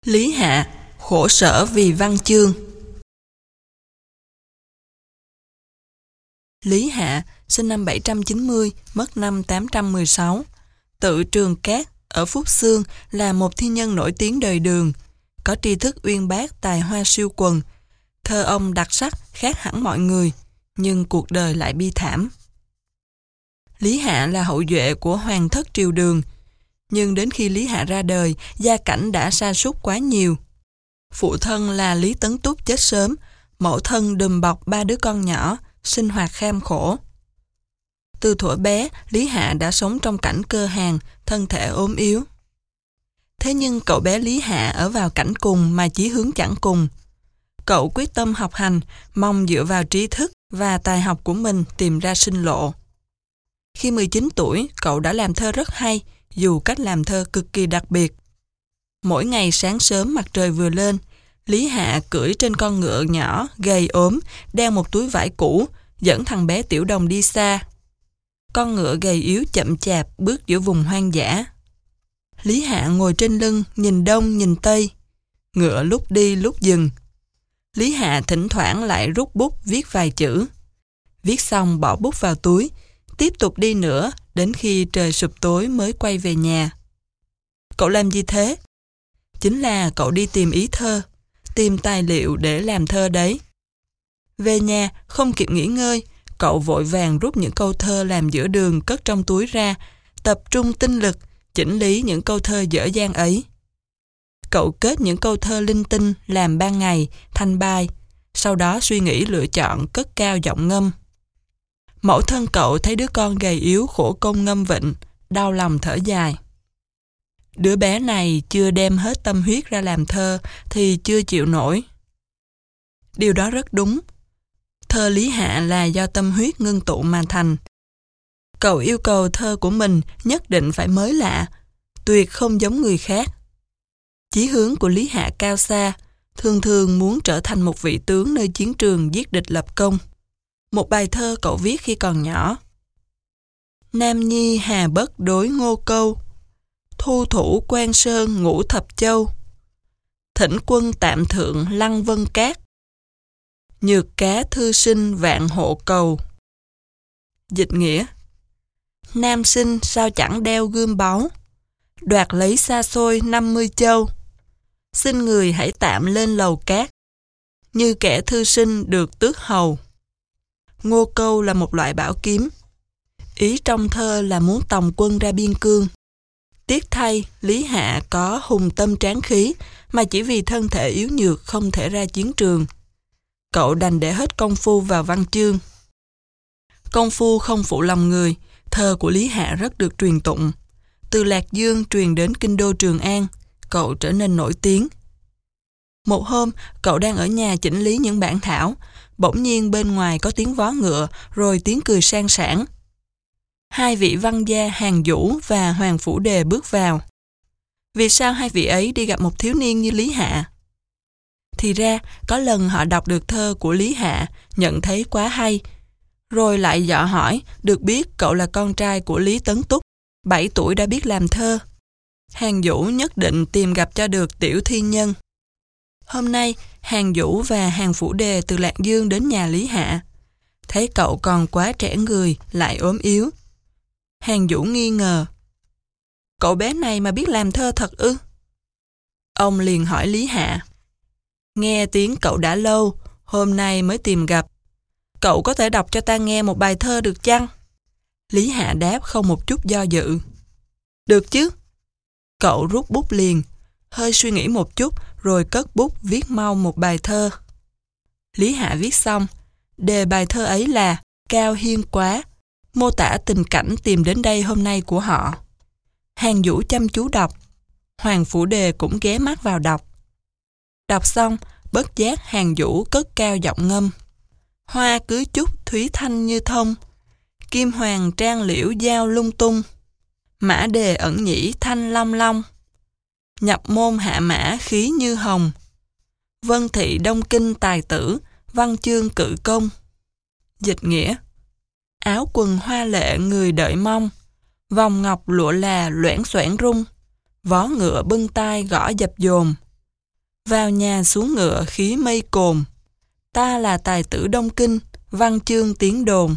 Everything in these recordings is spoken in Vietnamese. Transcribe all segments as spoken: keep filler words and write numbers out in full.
Lý Hạ, khổ sở vì văn chương. Lý Hạ, sinh năm bảy trăm chín mươi, mất năm tám trăm mười sáu. Tự Trường Cát, ở Phúc Xương, là một thi nhân nổi tiếng đời Đường. Có tri thức uyên bác, tài hoa siêu quần. Thơ ông đặc sắc, khác hẳn mọi người, nhưng cuộc đời lại bi thảm. Lý Hạ là hậu duệ của hoàng thất triều Đường, nhưng đến khi Lý Hạ ra đời, gia cảnh đã sa sút quá nhiều. Phụ thân là Lý Tấn Túc chết sớm, mẫu thân đùm bọc ba đứa con nhỏ, sinh hoạt kham khổ. Từ thuở bé, Lý Hạ đã sống trong cảnh cơ hàn, thân thể ốm yếu. Thế nhưng cậu bé Lý Hạ ở vào cảnh cùng mà chí hướng chẳng cùng. Cậu quyết tâm học hành, mong dựa vào trí thức và tài học của mình tìm ra sinh lộ. Khi mười chín tuổi, cậu đã làm thơ rất hay, dù cách làm thơ cực kỳ đặc biệt. Mỗi ngày sáng sớm mặt trời vừa lên, Lý Hạ cưỡi trên con ngựa nhỏ, gầy ốm, đeo một túi vải cũ, dẫn thằng bé Tiểu Đồng đi xa. Con ngựa gầy yếu chậm chạp bước giữa vùng hoang dã. Lý Hạ ngồi trên lưng, nhìn đông nhìn tây. Ngựa lúc đi lúc dừng. Lý Hạ thỉnh thoảng lại rút bút viết vài chữ. Viết xong bỏ bút vào túi, tiếp tục đi nữa đến khi trời sụp tối mới quay về nhà. Cậu làm gì thế? Chính là cậu đi tìm ý thơ, tìm tài liệu để làm thơ đấy. Về nhà, không kịp nghỉ ngơi, cậu vội vàng rút những câu thơ làm giữa đường cất trong túi ra, tập trung tinh lực, chỉnh lý những câu thơ dở dang ấy. Cậu kết những câu thơ linh tinh làm ban ngày, thành bài, sau đó suy nghĩ lựa chọn cất cao giọng ngâm. Mẫu thân cậu thấy đứa con gầy yếu khổ công ngâm vịnh, đau lòng thở dài. Đứa bé này chưa đem hết tâm huyết ra làm thơ thì chưa chịu nổi. Điều đó rất đúng. Thơ Lý Hạ là do tâm huyết ngưng tụ mà thành. Cậu yêu cầu thơ của mình nhất định phải mới lạ, tuyệt không giống người khác. Chí hướng của Lý Hạ cao xa, thường thường muốn trở thành một vị tướng nơi chiến trường giết địch lập công. Một bài thơ cậu viết khi còn nhỏ. Nam nhi hà bất đối Ngô Câu, thu thủ Quan Sơn ngũ thập châu. Thỉnh quân tạm thượng Lăng Vân Cát, nhược cá thư sinh vạn hộ cầu. Dịch nghĩa: Nam sinh sao chẳng đeo gươm báu, đoạt lấy xa xôi năm mươi châu. Xin người hãy tạm lên lầu cát, như kẻ thư sinh được tước hầu. Ngô Câu là một loại bảo kiếm. Ý trong thơ là muốn tòng quân ra biên cương. Tiếc thay, Lý Hạ có hùng tâm tráng khí, mà chỉ vì thân thể yếu nhược không thể ra chiến trường. Cậu đành để hết công phu vào văn chương. Công phu không phụ lòng người, thơ của Lý Hạ rất được truyền tụng. Từ Lạc Dương truyền đến kinh đô Trường An, cậu trở nên nổi tiếng. Một hôm, cậu đang ở nhà chỉnh lý những bản thảo, bỗng nhiên bên ngoài có tiếng vó ngựa, rồi tiếng cười sang sảng. Hai vị văn gia Hàn Vũ và Hoàng Phủ Đề bước vào. Vì sao hai vị ấy đi gặp một thiếu niên như Lý Hạ? Thì ra, có lần họ đọc được thơ của Lý Hạ, nhận thấy quá hay, rồi lại dò hỏi, được biết cậu là con trai của Lý Tấn Túc, bảy tuổi đã biết làm thơ. Hàn Vũ nhất định tìm gặp cho được tiểu thi nhân. Hôm nay, Hàn Vũ và Hàn Phủ Đề từ Lạc Dương đến nhà Lý Hạ. Thấy cậu còn quá trẻ người, lại ốm yếu. Hàn Vũ nghi ngờ. Cậu bé này mà biết làm thơ thật ư? Ông liền hỏi Lý Hạ. Nghe tiếng cậu đã lâu, hôm nay mới tìm gặp. Cậu có thể đọc cho ta nghe một bài thơ được chăng? Lý Hạ đáp không một chút do dự. Được chứ? Cậu rút bút liền, hơi suy nghĩ một chút rồi cất bút viết mau một bài thơ. Lý Hạ viết xong, đề bài thơ ấy là Cao Hiên Quá, mô tả tình cảnh tìm đến đây hôm nay của họ. Hàn Vũ chăm chú đọc, Hoàng Phủ Đề cũng ghé mắt vào đọc. Đọc xong, bất giác Hàn Vũ cất cao giọng ngâm. Hoa cưới trúc thúy thanh như thông, kim hoàng trang liễu giao lung tung. Mã đề ẩn nhĩ thanh long long, nhập môn hạ mã khí như hồng. Vân thị đông kinh tài tử, văn chương cự công. Dịch nghĩa: Áo quần hoa lệ người đợi mong, vòng ngọc lụa là loẻn xoẻn rung. Vó ngựa bưng tai gõ dập dồn, Vào nhà xuống ngựa khí mây cồn, ta là tài tử Đông Kinh, văn chương tiếng đồn.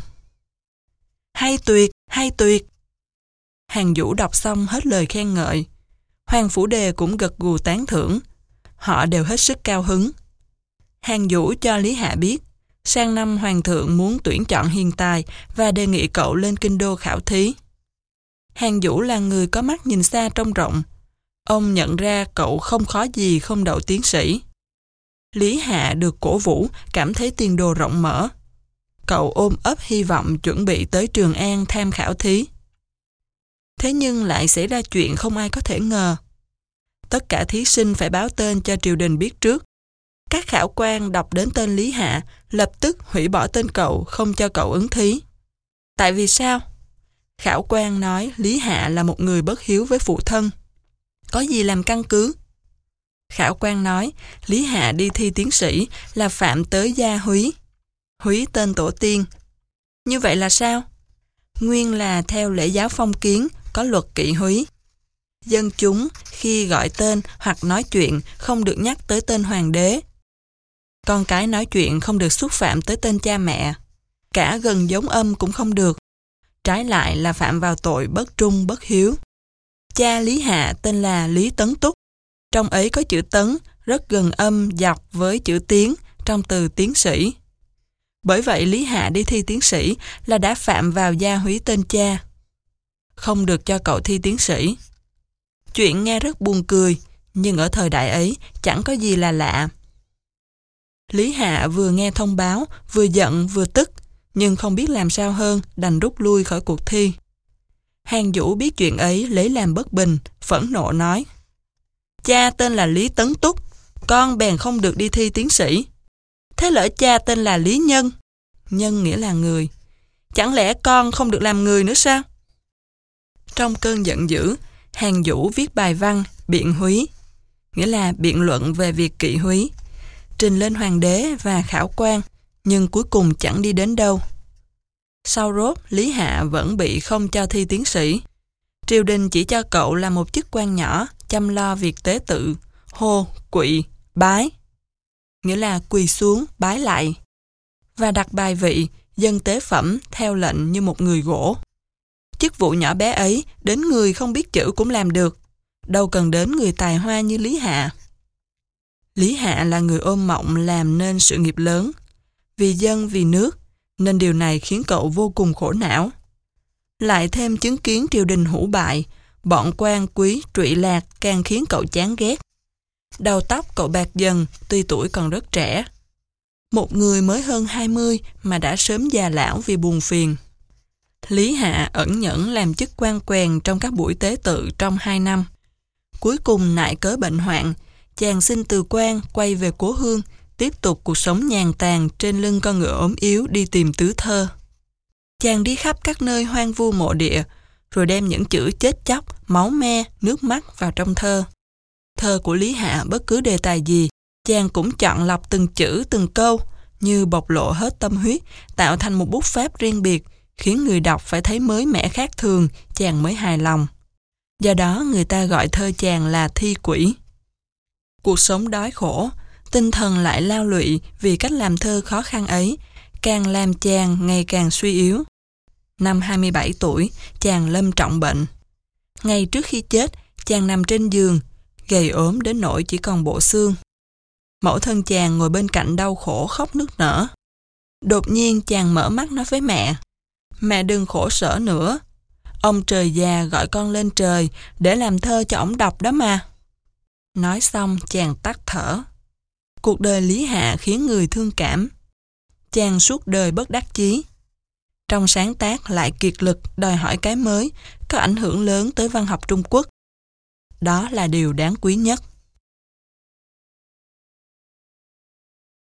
Hay tuyệt, hay tuyệt. Hàn Vũ đọc xong hết lời khen ngợi. Hoàng Phủ Đề cũng gật gù tán thưởng. Họ đều hết sức cao hứng. Hàn Vũ cho Lý Hạ biết, sang năm Hoàng thượng muốn tuyển chọn hiền tài và đề nghị cậu lên kinh đô khảo thí. Hàn Vũ là người có mắt nhìn xa trông rộng. Ông nhận ra cậu không khó gì không đậu tiến sĩ. Lý Hạ được cổ vũ, cảm thấy tiền đồ rộng mở. Cậu ôm ấp hy vọng chuẩn bị tới Trường An tham khảo thí. Thế nhưng lại xảy ra chuyện không ai có thể ngờ. Tất cả thí sinh phải báo tên cho triều đình biết trước. Các khảo quan đọc đến tên Lý Hạ, lập tức hủy bỏ tên cậu, không cho cậu ứng thí. Tại vì sao? Khảo quan nói Lý Hạ là một người bất hiếu với phụ thân. Có gì làm căn cứ? Khảo quan nói Lý Hạ đi thi tiến sĩ là phạm tới gia húy. Húy tên tổ tiên. Như vậy là sao? Nguyên là theo lễ giáo phong kiến, có luật kỵ húy. Dân chúng khi gọi tên hoặc nói chuyện không được nhắc tới tên hoàng đế. Con cái nói chuyện không được xúc phạm tới tên cha mẹ. Cả gần giống âm cũng không được. Trái lại là phạm vào tội bất trung bất hiếu. Cha Lý Hạ tên là Lý Tấn Túc. Trong ấy có chữ tấn, rất gần âm dọc với chữ tiến trong từ tiến sĩ. Bởi vậy Lý Hạ đi thi tiến sĩ là đã phạm vào gia húy tên cha. Không được cho cậu thi tiến sĩ. Chuyện nghe rất buồn cười, nhưng ở thời đại ấy chẳng có gì là lạ. Lý Hạ vừa nghe thông báo, vừa giận vừa tức, nhưng không biết làm sao hơn, đành rút lui khỏi cuộc thi. Hàn Vũ biết chuyện ấy lấy làm bất bình, phẫn nộ nói: Cha tên là Lý Tấn Túc, con bèn không được đi thi tiến sĩ. Thế lỡ cha tên là Lý Nhân, nhân nghĩa là người, chẳng lẽ con không được làm người nữa sao? Trong cơn giận dữ, Hàn Vũ viết bài văn biện húy, nghĩa là biện luận về việc kỵ húy, trình lên hoàng đế và khảo quan, nhưng cuối cùng chẳng đi đến đâu. Sau rốt, Lý Hạ vẫn bị không cho thi tiến sĩ. Triều đình chỉ cho cậu là một chức quan nhỏ, chăm lo việc tế tự, hô, quỵ, bái, nghĩa là quỳ xuống, bái lại, và đặt bài vị, dân tế phẩm theo lệnh như một người gỗ. Chức vụ nhỏ bé ấy, đến người không biết chữ cũng làm được, đâu cần đến người tài hoa như Lý Hạ. Lý Hạ là người ôm mộng làm nên sự nghiệp lớn, vì dân vì nước, nên điều này khiến cậu vô cùng khổ não. Lại thêm chứng kiến triều đình hủ bại, bọn quan quý trụy lạc càng khiến cậu chán ghét. Đầu tóc cậu bạc dần, tuy tuổi còn rất trẻ. Một người mới hơn hai mươi mà đã sớm già lão vì buồn phiền. Lý Hạ ẩn nhẫn làm chức quan quèn trong các buổi tế tự trong hai năm. Cuối cùng nại cớ bệnh hoạn, chàng xin từ quan quay về cố hương, tiếp tục cuộc sống nhàn tàn trên lưng con ngựa ốm yếu đi tìm tứ thơ. Chàng đi khắp các nơi hoang vu mộ địa, rồi đem những chữ chết chóc, máu me, nước mắt vào trong thơ. Thơ của Lý Hạ bất cứ đề tài gì, chàng cũng chọn lọc từng chữ từng câu, như bộc lộ hết tâm huyết, tạo thành một bút pháp riêng biệt, khiến người đọc phải thấy mới mẻ khác thường, chàng mới hài lòng. Do đó người ta gọi thơ chàng là thi quỷ. Cuộc sống đói khổ, tinh thần lại lao lụy vì cách làm thơ khó khăn ấy, càng làm chàng ngày càng suy yếu. Năm hai mươi bảy tuổi, chàng lâm trọng bệnh. Ngay trước khi chết, chàng nằm trên giường, gầy ốm đến nỗi chỉ còn bộ xương. Mẫu thân chàng ngồi bên cạnh đau khổ khóc nức nở. Đột nhiên chàng mở mắt nói với mẹ: Mẹ đừng khổ sở nữa. Ông trời già gọi con lên trời để làm thơ cho ổng đọc đó mà. Nói xong chàng tắt thở. Cuộc đời Lý Hạ khiến người thương cảm. Chàng suốt đời bất đắc chí. Trong sáng tác lại kiệt lực đòi hỏi cái mới, có ảnh hưởng lớn tới văn học Trung Quốc. Đó là điều đáng quý nhất.